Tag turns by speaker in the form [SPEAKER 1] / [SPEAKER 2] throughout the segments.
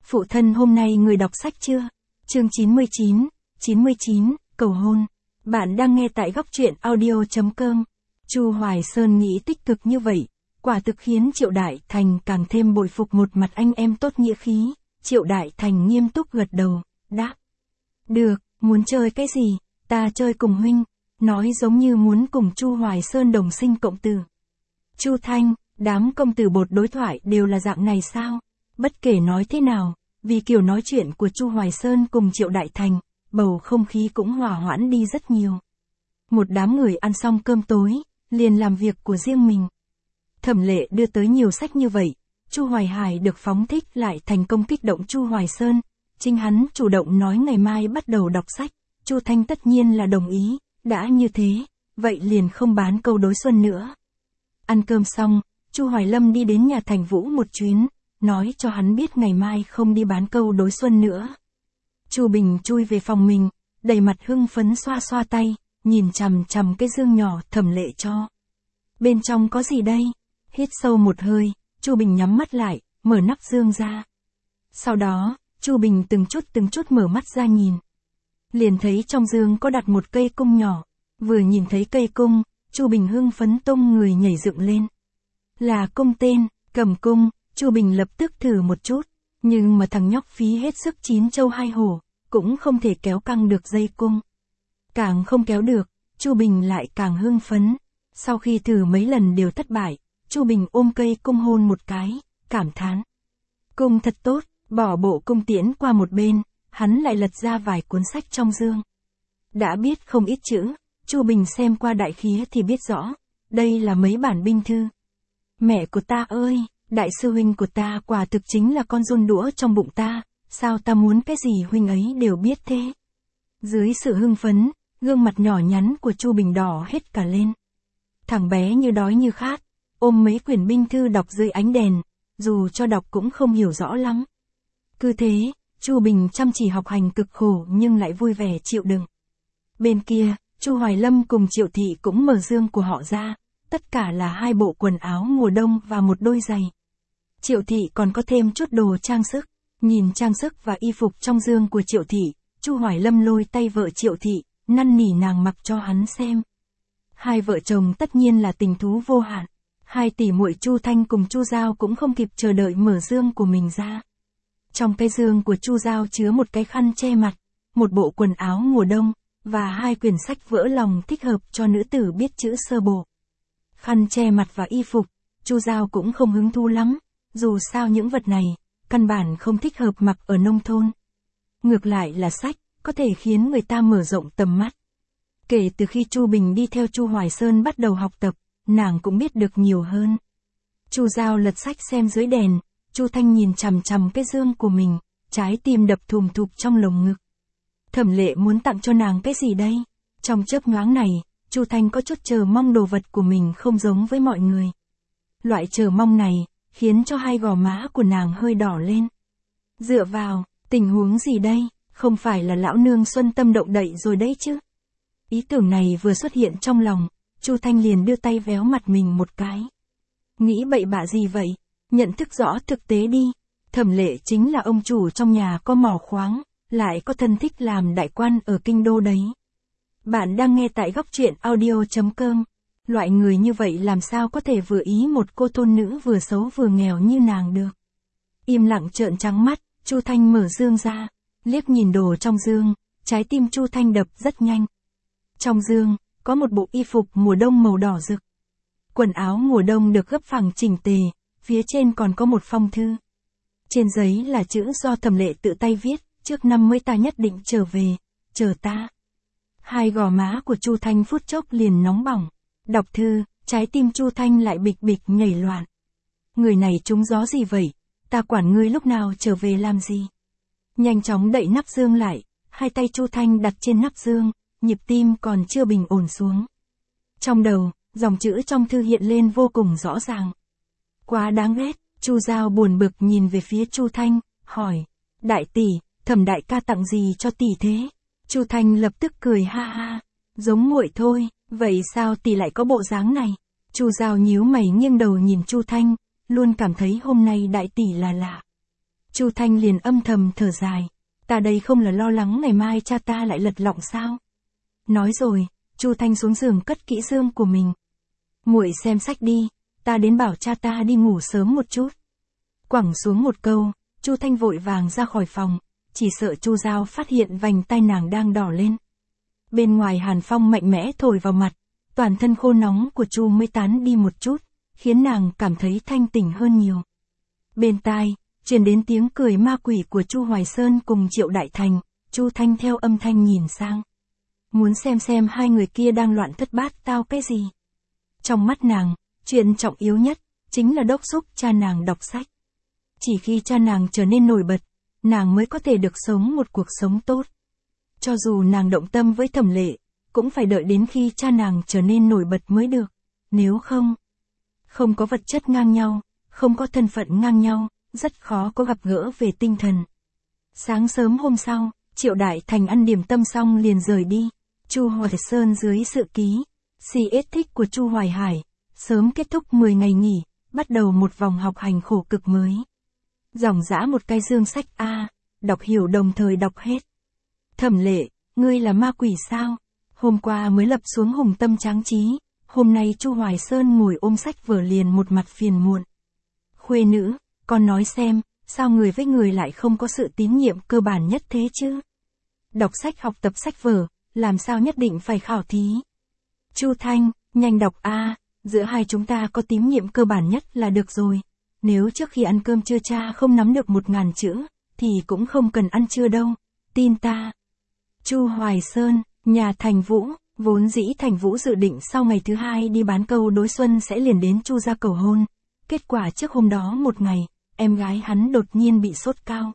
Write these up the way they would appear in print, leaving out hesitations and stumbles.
[SPEAKER 1] Phụ thân hôm nay người đọc sách chưa? Chương 99, cầu hôn. Bạn đang nghe tại góc truyện audio.com. Chu Hoài Sơn nghĩ tích cực như vậy, quả thực khiến Triệu Đại Thành càng thêm bội phục một mặt anh em tốt nghĩa khí. Triệu Đại Thành nghiêm túc gật đầu, đáp. Được, muốn chơi cái gì, ta chơi cùng huynh. Nói giống như muốn cùng Chu Hoài Sơn đồng sinh cộng tử. Chu Thanh, đám công tử bột đối thoại đều là dạng này sao? Bất kể nói thế nào, vì kiểu nói chuyện của Chu Hoài Sơn cùng Triệu Đại Thành, bầu không khí cũng hòa hoãn đi rất nhiều. Một đám người ăn xong cơm tối, liền làm việc của riêng mình. Thẩm Lệ đưa tới nhiều sách như vậy, Chu Hoài Hải được phóng thích lại thành công kích động Chu Hoài Sơn, chính hắn chủ động nói ngày mai bắt đầu đọc sách, Chu Thanh tất nhiên là đồng ý, đã như thế, vậy liền không bán câu đối xuân nữa. Ăn cơm xong, Chu Hoài Lâm đi đến nhà Thành Vũ một chuyến, nói cho hắn biết ngày mai không đi bán câu đối xuân nữa. Chu Bình chui về phòng mình, đầy mặt hưng phấn xoa xoa tay, nhìn chằm chằm cái dương nhỏ Thẩm Lệ cho. Bên trong có gì đây? Hít sâu một hơi, Chu Bình nhắm mắt lại, mở nắp dương ra. Sau đó, Chu Bình từng chút mở mắt ra nhìn. Liền thấy trong dương có đặt một cây cung nhỏ, vừa nhìn thấy cây cung, Chu Bình hưng phấn tung người nhảy dựng lên. Là cung tên, cầm cung, Chu Bình lập tức thử một chút, nhưng mà thằng nhóc phí hết sức 9 châu 2 hổ, cũng không thể kéo căng được dây cung. Càng không kéo được, Chu Bình lại càng hưng phấn. Sau khi thử mấy lần đều thất bại, Chu Bình ôm cây cung hôn một cái, cảm thán. Cung thật tốt, bỏ bộ cung tiễn qua một bên, hắn lại lật ra vài cuốn sách trong dương. Đã biết không ít chữ, Chu Bình xem qua đại khía thì biết rõ, đây là mấy bản binh thư. Mẹ của ta ơi, đại sư huynh của ta quả thực chính là con giun đũa trong bụng ta, sao ta muốn cái gì huynh ấy đều biết thế. Dưới sự hưng phấn, gương mặt nhỏ nhắn của Chu Bình đỏ hết cả lên. Thằng bé như đói như khát, ôm mấy quyển binh thư đọc dưới ánh đèn, dù cho đọc cũng không hiểu rõ lắm. Cứ thế, Chu Bình chăm chỉ học hành cực khổ nhưng lại vui vẻ chịu đựng. Bên kia, Chu Hoài Lâm cùng Triệu Thị cũng mở dương của họ ra, tất cả là 2 bộ quần áo mùa đông và một đôi giày. Triệu Thị còn có thêm chút đồ trang sức, nhìn trang sức và y phục trong dương của Triệu Thị, Chu Hoài Lâm lôi tay vợ Triệu Thị, năn nỉ nàng mặc cho hắn xem. Hai vợ chồng tất nhiên là tình thú vô hạn, 2 tỷ muội Chu Thanh cùng Chu Giao cũng không kịp chờ đợi mở dương của mình ra. Trong cái dương của Chu Giao chứa một cái khăn che mặt, một bộ quần áo mùa đông, và 2 quyển sách vỡ lòng thích hợp cho nữ tử biết chữ sơ bộ. Khăn che mặt và y phục, Chu Giao cũng không hứng thú lắm, dù sao những vật này, căn bản không thích hợp mặc ở nông thôn. Ngược lại là sách, có thể khiến người ta mở rộng tầm mắt. Kể từ khi Chu Bình đi theo Chu Hoài Sơn bắt đầu học tập, nàng cũng biết được nhiều hơn. Chu Giao lật sách xem dưới đèn, Chu Thanh nhìn chằm chằm cái dương của mình, trái tim đập thùm thụp trong lồng ngực. Thẩm Lệ muốn tặng cho nàng cái gì đây? Trong chớp nhoáng này, Chu Thanh có chút chờ mong đồ vật của mình không giống với mọi người. Loại chờ mong này, khiến cho 2 gò má của nàng hơi đỏ lên. Dựa vào, tình huống gì đây? Không phải là lão nương xuân tâm động đậy rồi đấy chứ? Ý tưởng này vừa xuất hiện trong lòng, Chu Thanh liền đưa tay véo mặt mình một cái. Nghĩ bậy bạ gì vậy? Nhận thức rõ thực tế đi. Thẩm Lệ chính là ông chủ trong nhà có mỏ khoáng, lại có thân thích làm đại quan ở kinh đô đấy. Bạn đang nghe tại góc truyện audio.com. Loại người như vậy làm sao có thể vừa ý một cô thôn nữ vừa xấu vừa nghèo như nàng được. Im lặng trợn trắng mắt, Chu Thanh mở dương ra, liếc nhìn đồ trong dương, trái tim Chu Thanh đập rất nhanh. Trong dương, có một bộ y phục mùa đông màu đỏ rực. Quần áo mùa đông được gấp phẳng chỉnh tề, phía trên còn có một phong thư. Trên giấy là chữ do Thẩm Lệ tự tay viết, trước năm mới ta nhất định trở về, chờ ta. 2 gò má của Chu Thanh phút chốc liền nóng bỏng. Đọc thư, trái tim Chu Thanh lại bịch bịch nhảy loạn. Người này trúng gió gì vậy? Ta quản ngươi lúc nào trở về làm gì? Nhanh chóng đậy nắp dương lại, 2 tay Chu Thanh đặt trên nắp dương, nhịp tim còn chưa bình ổn xuống. Trong đầu, dòng chữ trong thư hiện lên vô cùng rõ ràng. Quá đáng ghét, Chu Giao buồn bực nhìn về phía Chu Thanh, hỏi, đại tỷ, Thẩm đại ca tặng gì cho tỷ thế? Chu Thanh lập tức cười ha ha, giống muội thôi, vậy sao tỷ lại có bộ dáng này? Chu Giao nhíu mày nghiêng đầu nhìn Chu Thanh, luôn cảm thấy hôm nay đại tỷ là lạ. Chu Thanh liền âm thầm thở dài. Ta đây không là lo lắng ngày mai cha ta lại lật lọng sao? Nói rồi, Chu Thanh xuống giường cất kỹ dương của mình. Muội xem sách đi, ta đến bảo cha ta đi ngủ sớm một chút. Quẳng xuống một câu, Chu Thanh vội vàng ra khỏi phòng, chỉ sợ Chu Giao phát hiện vành tai nàng đang đỏ lên. Bên ngoài hàn phong mạnh mẽ thổi vào mặt, toàn thân khô nóng của Chu mới tán đi một chút, khiến nàng cảm thấy thanh tỉnh hơn nhiều. Bên tai, truyền đến tiếng cười ma quỷ của Chu Hoài Sơn cùng Triệu Đại Thành, Chu Thanh theo âm thanh nhìn sang. Muốn xem hai người kia đang loạn thất bát tao cái gì. Trong mắt nàng, chuyện trọng yếu nhất, chính là đốc thúc cha nàng đọc sách. Chỉ khi cha nàng trở nên nổi bật, nàng mới có thể được sống một cuộc sống tốt. Cho dù nàng động tâm với Thẩm Lệ, cũng phải đợi đến khi cha nàng trở nên nổi bật mới được. Nếu không có vật chất ngang nhau, không có thân phận ngang nhau, rất khó có gặp gỡ về tinh thần. Sáng sớm hôm sau, Triệu Đại Thành ăn điểm tâm xong liền rời đi. Chu Hoài Sơn dưới sự ký thích của Chu Hoài Hải, sớm kết thúc 10 ngày nghỉ, bắt đầu một vòng học hành khổ cực mới. Dòng dã một cái dương sách A, đọc hiểu đồng thời đọc hết. Thẩm Lệ, ngươi là ma quỷ sao? Hôm qua mới lập xuống hùng tâm tráng trí, hôm nay Chu Hoài Sơn ngồi ôm sách vở liền một mặt phiền muộn. Khuê nữ, con nói xem, sao người với người lại không có sự tín nhiệm cơ bản nhất thế chứ? Đọc sách học tập sách vở, làm sao nhất định phải khảo thí? Chu Thanh, nhanh đọc A, giữa hai chúng ta có tín nhiệm cơ bản nhất là được rồi. Nếu trước khi ăn cơm trưa cha không nắm được 1000 chữ, thì cũng không cần ăn trưa đâu, tin ta. Chu Hoài Sơn, nhà Thành Vũ, vốn dĩ Thành Vũ dự định sau ngày thứ 2 đi bán câu đối xuân sẽ liền đến Chu gia cầu hôn. Kết quả trước hôm đó một ngày, em gái hắn đột nhiên bị sốt cao.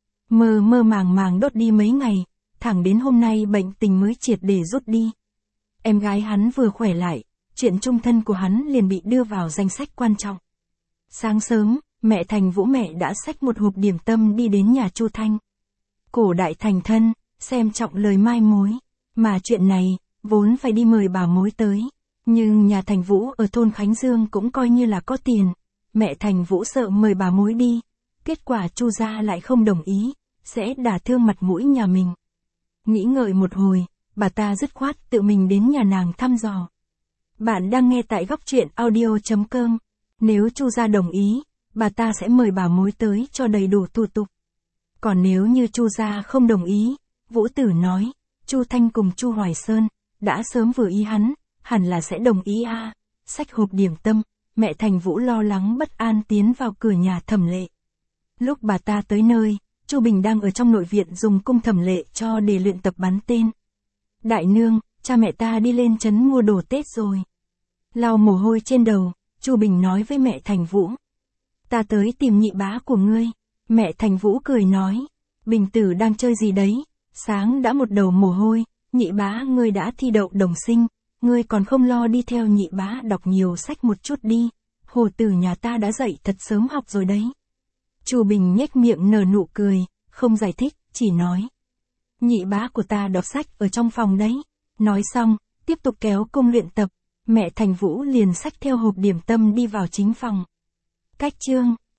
[SPEAKER 1] Mơ màng đốt đi mấy ngày, thẳng đến hôm nay bệnh tình mới triệt để rút đi. Em gái hắn vừa khỏe lại, chuyện chung thân của hắn liền bị đưa vào danh sách quan trọng. Sáng sớm, mẹ Thành Vũ mẹ đã xách một hộp điểm tâm đi đến nhà Chu Thanh. Cổ đại thành thân, xem trọng lời mai mối, mà chuyện này, vốn phải đi mời bà mối tới. Nhưng nhà Thành Vũ ở thôn Khánh Dương cũng coi như là có tiền, mẹ Thành Vũ sợ mời bà mối đi, kết quả Chu gia lại không đồng ý, sẽ đả thương mặt mũi nhà mình. Nghĩ ngợi một hồi, bà ta dứt khoát tự mình đến nhà nàng thăm dò. Bạn đang nghe tại góc truyện audio.com. Nếu Chu gia đồng ý, bà ta sẽ mời bà mối tới cho đầy đủ thủ tục. Còn nếu như Chu gia không đồng ý, Vũ Tử nói, Chu Thanh cùng Chu Hoài Sơn đã sớm vừa ý hắn, hẳn là sẽ đồng ý a. Xách hộp điểm tâm, mẹ Thành Vũ lo lắng bất an tiến vào cửa nhà Thẩm Lệ. Lúc bà ta tới nơi, Chu Bình đang ở trong nội viện dùng cung Thẩm Lệ cho để luyện tập bắn tên. Đại nương, cha mẹ ta đi lên trấn mua đồ Tết rồi. Lau mồ hôi trên đầu, Chu Bình nói với mẹ Thành Vũ. Ta tới tìm nhị bá của ngươi. Mẹ Thành Vũ cười nói. Bình tử đang chơi gì đấy, sáng đã một đầu mồ hôi, nhị bá ngươi đã thi đậu đồng sinh, ngươi còn không lo đi theo nhị bá đọc nhiều sách một chút đi. Hồ tử nhà ta đã dậy thật sớm học rồi đấy. Chu Bình nhếch miệng nở nụ cười, không giải thích, chỉ nói. Nhị bá của ta đọc sách ở trong phòng đấy. Nói xong, tiếp tục kéo cung luyện tập, mẹ Thành Vũ liền xách theo hộp điểm tâm đi vào chính phòng. Cách chương